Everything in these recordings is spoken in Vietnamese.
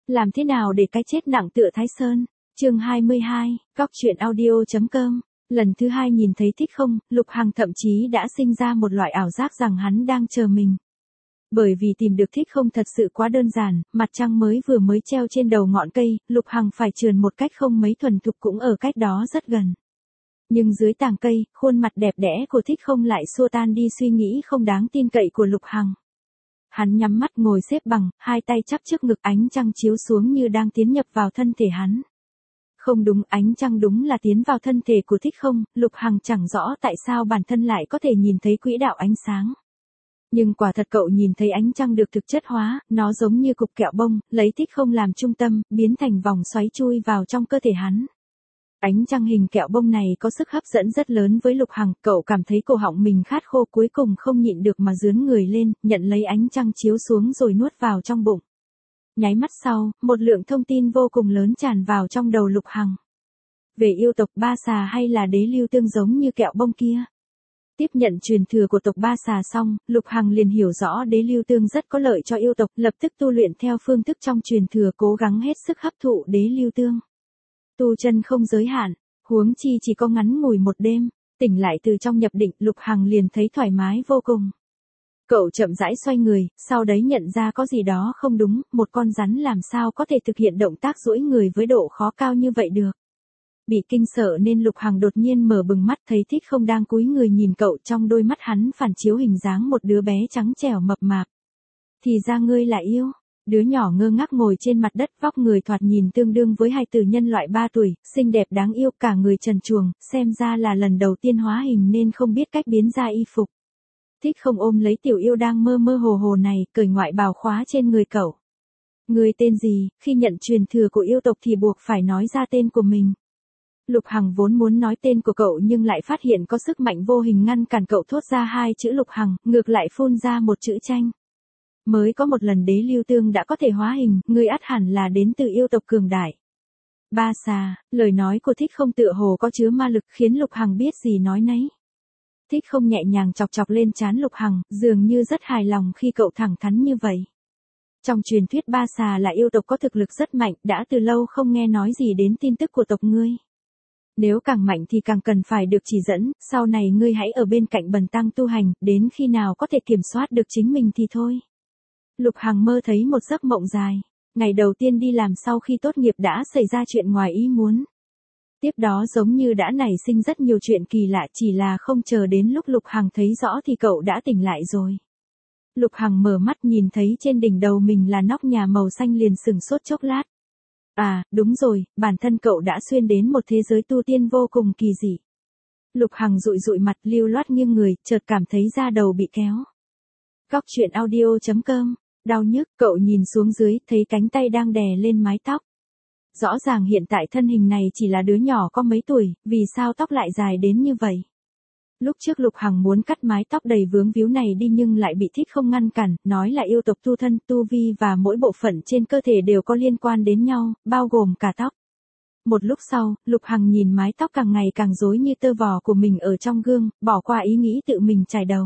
Làm thế nào để cái chết nặng tựa Thái Sơn? Chương 22, Góc truyện audio.com. Lần thứ hai nhìn thấy Thích Không, Lục Hằng thậm chí đã sinh ra một loại ảo giác rằng hắn đang chờ mình. Bởi vì tìm được Thích Không thật sự quá đơn giản, mặt trăng vừa mới treo trên đầu ngọn cây, Lục Hằng phải trườn một cách không mấy thuần thục cũng ở cách đó rất gần. Nhưng dưới tàng cây, khuôn mặt đẹp đẽ của Thích Không lại xua tan đi suy nghĩ không đáng tin cậy của Lục Hằng. Hắn nhắm mắt ngồi xếp bằng, hai tay chắp trước ngực, ánh trăng chiếu xuống như đang tiến nhập vào thân thể hắn. Không đúng, ánh trăng đúng là tiến vào thân thể của Thích Không, Lục Hằng chẳng rõ tại sao bản thân lại có thể nhìn thấy quỹ đạo ánh sáng. Nhưng quả thật cậu nhìn thấy ánh trăng được thực chất hóa, nó giống như cục kẹo bông, lấy Thích Không làm trung tâm, biến thành vòng xoáy chui vào trong cơ thể hắn. Ánh trăng hình kẹo bông này có sức hấp dẫn rất lớn với Lục Hằng, cậu cảm thấy cổ họng mình khát khô, cuối cùng không nhịn được mà rướn người lên, nhận lấy ánh trăng chiếu xuống rồi nuốt vào trong bụng. Nháy mắt sau, một lượng thông tin vô cùng lớn tràn vào trong đầu Lục Hằng. Về yêu tộc Ba Xà hay là Đế Lưu Tương giống như kẹo bông kia. Tiếp nhận truyền thừa của tộc Ba Xà xong, Lục Hằng liền hiểu rõ Đế Lưu Tương rất có lợi cho yêu tộc, lập tức tu luyện theo phương thức trong truyền thừa, cố gắng hết sức hấp thụ Đế Lưu Tương. Tu chân không giới hạn, huống chi chỉ có ngắn ngủi một đêm, tỉnh lại từ trong nhập định, Lục Hằng liền thấy thoải mái vô cùng. Cậu chậm rãi xoay người, sau đấy nhận ra có gì đó không đúng, một con rắn làm sao có thể thực hiện động tác duỗi người với độ khó cao như vậy được. Bị kinh sợ nên Lục Hằng đột nhiên mở bừng mắt, thấy Thích Không đang cúi người nhìn cậu, trong đôi mắt hắn phản chiếu hình dáng một đứa bé trắng trẻo mập mạp. Thì ra ngươi là yêu. Đứa nhỏ ngơ ngác ngồi trên mặt đất, vóc người thoạt nhìn tương đương với hài tử nhân loại 3 tuổi, xinh đẹp đáng yêu, cả người trần truồng, xem ra là lần đầu tiên hóa hình nên không biết cách biến ra y phục. Thích Không ôm lấy tiểu yêu đang mơ mơ hồ hồ này, cởi ngoại bào khóa trên người cậu. Ngươi tên gì? Khi nhận truyền thừa của yêu tộc thì buộc phải nói ra tên của mình. Lục Hằng vốn muốn nói tên của cậu nhưng lại phát hiện có sức mạnh vô hình ngăn cản cậu thốt ra hai chữ Lục Hằng, ngược lại phun ra một chữ Tranh. Mới có một lần Đế Lưu Tương đã có thể hóa hình, ngươi ắt hẳn là đến từ yêu tộc cường đại. Ba Xà, lời nói của Thích Không tựa hồ có chứa ma lực khiến Lục Hằng biết gì nói nấy. Thích Không nhẹ nhàng chọc chọc lên trán Lục Hằng, dường như rất hài lòng khi cậu thẳng thắn như vậy. Trong truyền thuyết Ba Xà là yêu tộc có thực lực rất mạnh, đã từ lâu không nghe nói gì đến tin tức của tộc ngươi. Nếu càng mạnh thì càng cần phải được chỉ dẫn, sau này ngươi hãy ở bên cạnh Bần Tăng tu hành, đến khi nào có thể kiểm soát được chính mình thì thôi. Lục Hằng mơ thấy một giấc mộng dài. Ngày đầu tiên đi làm sau khi tốt nghiệp đã xảy ra chuyện ngoài ý muốn. Tiếp đó giống như đã nảy sinh rất nhiều chuyện kỳ lạ, chỉ là không chờ đến lúc Lục Hằng thấy rõ thì cậu đã tỉnh lại rồi. Lục Hằng mở mắt nhìn thấy trên đỉnh đầu mình là nóc nhà màu xanh liền sửng sốt chốc lát. À, đúng rồi, bản thân cậu đã xuyên đến một thế giới tu tiên vô cùng kỳ dị. Lục Hằng dụi dụi mặt, lưu loát nghiêng người, chợt cảm thấy da đầu bị kéo. Góc truyện audio.com. Đau nhức, cậu nhìn xuống dưới, thấy cánh tay đang đè lên mái tóc. Rõ ràng hiện tại thân hình này chỉ là đứa nhỏ có mấy tuổi, vì sao tóc lại dài đến như vậy? Lúc trước Lục Hằng muốn cắt mái tóc đầy vướng víu này đi nhưng lại bị Thích Không ngăn cản, nói là yêu tộc tu thân, tu vi và mỗi bộ phận trên cơ thể đều có liên quan đến nhau, bao gồm cả tóc. Một lúc sau, Lục Hằng nhìn mái tóc càng ngày càng rối như tơ vò của mình ở trong gương, bỏ qua ý nghĩ tự mình chải đầu.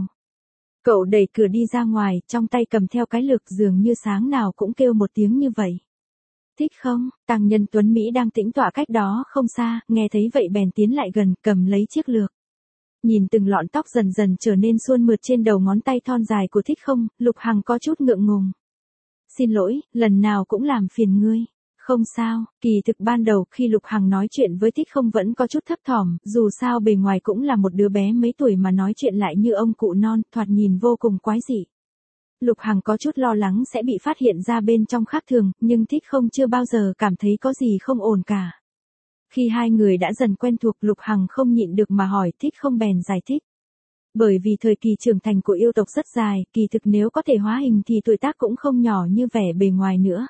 Cậu đẩy cửa đi ra ngoài, trong tay cầm theo cái lược, dường như sáng nào cũng kêu một tiếng như vậy. Thích Không, Tăng Nhân Tuấn Mỹ đang tĩnh tọa cách đó không xa, nghe thấy vậy bèn tiến lại gần, cầm lấy chiếc lược. Nhìn từng lọn tóc dần dần trở nên suôn mượt trên đầu ngón tay thon dài của Thích Không, Lục Hằng có chút ngượng ngùng. Xin lỗi, lần nào cũng làm phiền ngươi. Không sao, kỳ thực ban đầu khi Lục Hằng nói chuyện với Thích Không vẫn có chút thấp thỏm, dù sao bề ngoài cũng là một đứa bé mấy tuổi mà nói chuyện lại như ông cụ non, thoạt nhìn vô cùng quái dị. Lục Hằng có chút lo lắng sẽ bị phát hiện ra bên trong khác thường, nhưng Thích Không chưa bao giờ cảm thấy có gì không ổn cả. Khi hai người đã dần quen thuộc, Lục Hằng không nhịn được mà hỏi, Thích Không bèn giải thích. Bởi vì thời kỳ trưởng thành của yêu tộc rất dài, kỳ thực nếu có thể hóa hình thì tuổi tác cũng không nhỏ như vẻ bề ngoài nữa.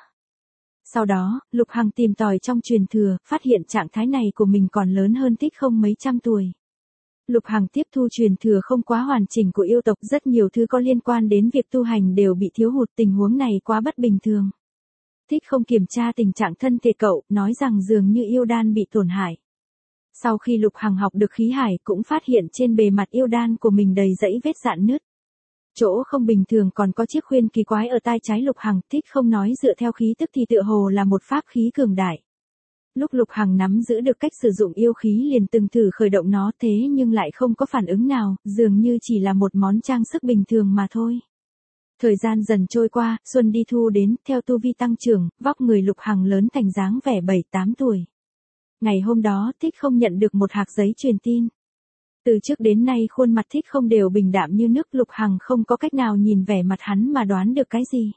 Sau đó, Lục Hằng tìm tòi trong truyền thừa, phát hiện trạng thái này của mình còn lớn hơn Thích Không mấy trăm tuổi. Lục Hằng tiếp thu truyền thừa không quá hoàn chỉnh của yêu tộc, rất nhiều thứ có liên quan đến việc tu hành đều bị thiếu hụt, tình huống này quá bất bình thường. Thích Không kiểm tra tình trạng thân thể cậu, nói rằng dường như yêu đan bị tổn hại. Sau khi Lục Hằng học được khí hải cũng phát hiện trên bề mặt yêu đan của mình đầy rẫy vết rạn nứt. Chỗ không bình thường còn có chiếc khuyên kỳ quái ở tai trái Lục Hằng, Thích không nói dựa theo khí tức thì tựa hồ là một pháp khí cường đại. Lúc Lục Hằng nắm giữ được cách sử dụng yêu khí liền từng thử khởi động nó thế nhưng lại không có phản ứng nào, dường như chỉ là một món trang sức bình thường mà thôi. Thời gian dần trôi qua, xuân đi thu đến, theo tu vi tăng trưởng, vóc người Lục Hằng lớn thành dáng vẻ 7-8 tuổi. Ngày hôm đó, Thích không nhận được một hạc giấy truyền tin. Từ trước đến nay khuôn mặt Thích không đều bình đạm như nước, Lục Hằng không có cách nào nhìn vẻ mặt hắn mà đoán được cái gì.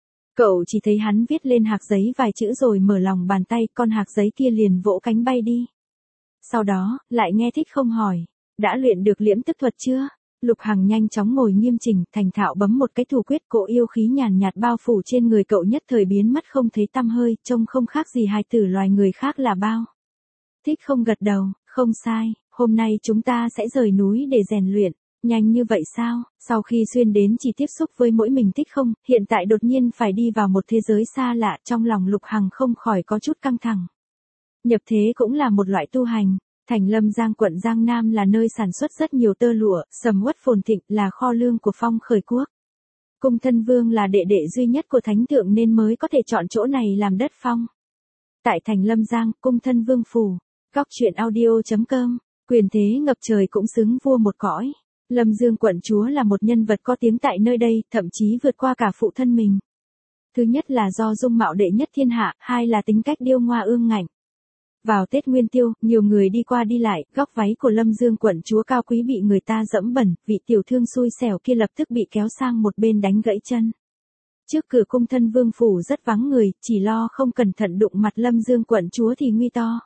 Cậu chỉ thấy hắn viết lên hạc giấy vài chữ rồi mở lòng bàn tay, con hạc giấy kia liền vỗ cánh bay đi. Sau đó, lại nghe Thích không hỏi, đã luyện được liễm tức thuật chưa? Lục Hằng nhanh chóng ngồi nghiêm chỉnh, thành thạo bấm một cái thủ quyết, cỗ yêu khí nhàn nhạt bao phủ trên người cậu nhất thời biến mất không thấy tăm hơi, trông không khác gì hài tử loài người khác là bao. Thích không gật đầu, không sai, hôm nay chúng ta sẽ rời núi để rèn luyện. Nhanh như vậy sao? Sau khi xuyên đến chỉ tiếp xúc với mỗi mình Thích không, hiện tại đột nhiên phải đi vào một thế giới xa lạ, trong lòng Lục Hằng không khỏi có chút căng thẳng. Nhập thế cũng là một loại tu hành. Thành Lâm Giang quận Giang Nam là nơi sản xuất rất nhiều tơ lụa, sầm uất phồn thịnh, là kho lương của Phong Khởi Quốc. Cung Thân Vương là đệ đệ duy nhất của Thánh Thượng nên mới có thể chọn chỗ này làm đất phong. Tại Thành Lâm Giang, Cung Thân Vương phủ. Góc truyện audio.com. Quyền thế ngập trời cũng xứng vua một cõi. Lâm Dương quận chúa là một nhân vật có tiếng tại nơi đây, thậm chí vượt qua cả phụ thân mình. Thứ nhất là do dung mạo đệ nhất thiên hạ, hai là tính cách điêu ngoa ương ngạnh. Vào Tết Nguyên Tiêu, nhiều người đi qua đi lại, góc váy của Lâm Dương quận chúa cao quý bị người ta dẫm bẩn, vị tiểu thương xui xẻo kia lập tức bị kéo sang một bên đánh gãy chân. Trước cửa Cung Thân Vương phủ rất vắng người, chỉ lo không cẩn thận đụng mặt Lâm Dương quận chúa thì nguy to.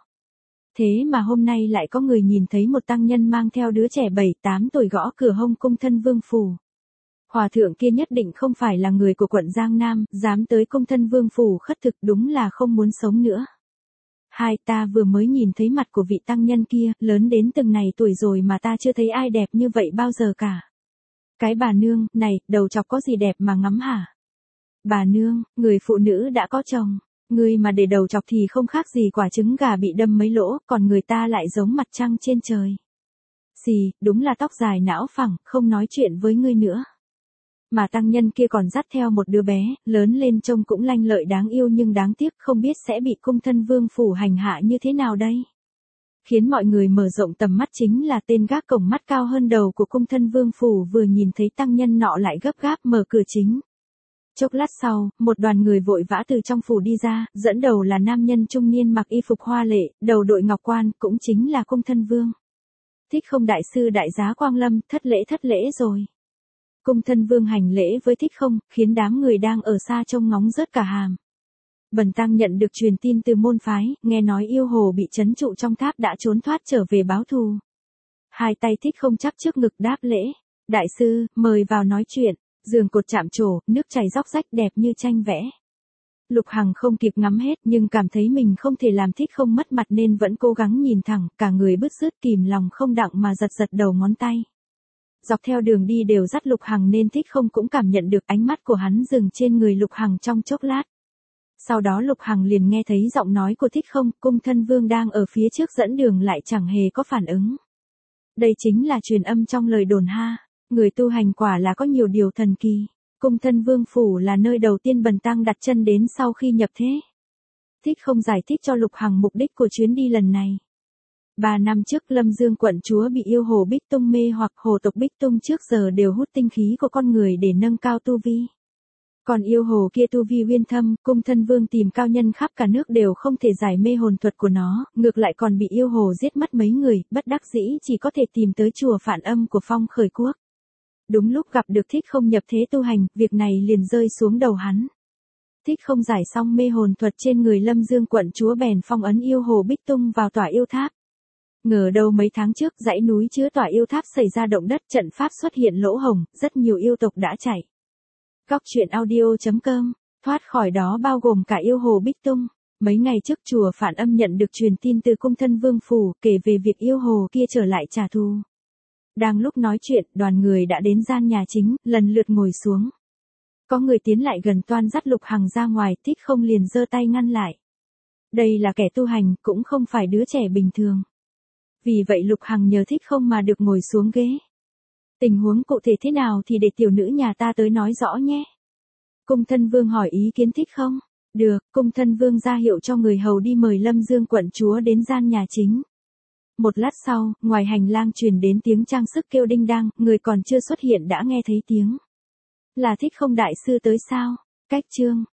Thế mà hôm nay lại có người nhìn thấy một tăng nhân mang theo đứa trẻ 7-8 tuổi gõ cửa hông Cung Thân Vương phủ. Hòa thượng kia nhất định không phải là người của quận Giang Nam, dám tới Cung Thân Vương phủ khất thực, đúng là không muốn sống nữa. Hai, ta vừa mới nhìn thấy mặt của vị tăng nhân kia, lớn đến từng này tuổi rồi mà ta chưa thấy ai đẹp như vậy bao giờ cả. Cái bà nương, này, đầu chọc có gì đẹp mà ngắm hả? Bà nương, người phụ nữ đã có chồng, người mà để đầu chọc thì không khác gì quả trứng gà bị đâm mấy lỗ, còn người ta lại giống mặt trăng trên trời. Xì, đúng là tóc dài não phẳng, không nói chuyện với ngươi nữa. Mà tăng nhân kia còn dắt theo một đứa bé, lớn lên trông cũng lanh lợi đáng yêu nhưng đáng tiếc không biết sẽ bị Cung Thân Vương phủ hành hạ như thế nào đây. Khiến mọi người mở rộng tầm mắt chính là tên gác cổng mắt cao hơn đầu của Cung Thân Vương phủ vừa nhìn thấy tăng nhân nọ lại gấp gáp mở cửa chính. Chốc lát sau, một đoàn người vội vã từ trong phủ đi ra, dẫn đầu là nam nhân trung niên mặc y phục hoa lệ, đầu đội ngọc quan, cũng chính là Cung Thân Vương. Thích không đại sư đại giá Quang Lâm, thất lễ rồi. Cung Thân Vương hành lễ với Thích không, khiến đám người đang ở xa trông ngóng rớt cả hàm. Bần tăng nhận được truyền tin từ môn phái, nghe nói yêu hồ bị trấn trụ trong tháp đã trốn thoát trở về báo thù. Hai tay Thích không chắp trước ngực đáp lễ. Đại sư, mời vào nói chuyện. Giường cột chạm trổ, nước chảy róc rách đẹp như tranh vẽ. Lục Hằng không kịp ngắm hết nhưng cảm thấy mình không thể làm Thích không mất mặt nên vẫn cố gắng nhìn thẳng, cả người bứt rứt kìm lòng không đặng mà giật đầu ngón tay. Dọc theo đường đi đều dắt Lục Hằng nên Thích không cũng cảm nhận được ánh mắt của hắn dừng trên người Lục Hằng trong chốc lát. Sau đó Lục Hằng liền nghe thấy giọng nói của Thích không, Cung Thân Vương đang ở phía trước dẫn đường lại chẳng hề có phản ứng. Đây chính là truyền âm trong lời đồn ha, người tu hành quả là có nhiều điều thần kỳ. Cung Thân Vương phủ là nơi đầu tiên bần tăng đặt chân đến sau khi nhập thế. Thích không giải thích cho Lục Hằng mục đích của chuyến đi lần này. 3 năm trước Lâm Dương quận chúa bị yêu hồ Bích Tung mê hoặc hồ tộc Bích Tung trước giờ đều hút tinh khí của con người để nâng cao tu vi. Còn yêu hồ kia tu vi uyên thâm, Cung Thân Vương tìm cao nhân khắp cả nước đều không thể giải mê hồn thuật của nó, ngược lại còn bị yêu hồ giết mất mấy người, bất đắc dĩ chỉ có thể tìm tới chùa Phản Âm của Phong Khởi Quốc. Đúng lúc gặp được Thích không nhập thế tu hành, việc này liền rơi xuống đầu hắn. Thích không giải xong mê hồn thuật trên người Lâm Dương quận chúa bèn phong ấn yêu hồ Bích Tung vào tòa yêu tháp. Ngờ đâu mấy tháng trước dãy núi chứa tòa yêu tháp xảy ra động đất, trận pháp xuất hiện lỗ hổng, rất nhiều yêu tộc đã chạy. Góc truyện audio.com, thoát khỏi đó bao gồm cả yêu hồ Bích Tung. Mấy ngày trước chùa Phản Âm nhận được truyền tin từ Cung Thân Vương phủ kể về việc yêu hồ kia trở lại trả thù. Đang lúc nói chuyện, đoàn người đã đến gian nhà chính, lần lượt ngồi xuống. Có người tiến lại gần toan dắt Lục Hằng ra ngoài, Thích không liền giơ tay ngăn lại. Đây là kẻ tu hành, cũng không phải đứa trẻ bình thường. Vì vậy Lục Hằng nhờ Thích không mà được ngồi xuống ghế. Tình huống cụ thể thế nào thì để tiểu nữ nhà ta tới nói rõ nhé. Cung thân vương hỏi ý kiến thích không? Được, cung thân vương ra hiệu cho người hầu đi mời Lâm Dương quận chúa đến gian nhà chính. Một lát sau, ngoài hành lang truyền đến tiếng trang sức kêu đinh đang, người còn chưa xuất hiện đã nghe thấy tiếng. Là Thích Không đại sư tới sao? Cách chương.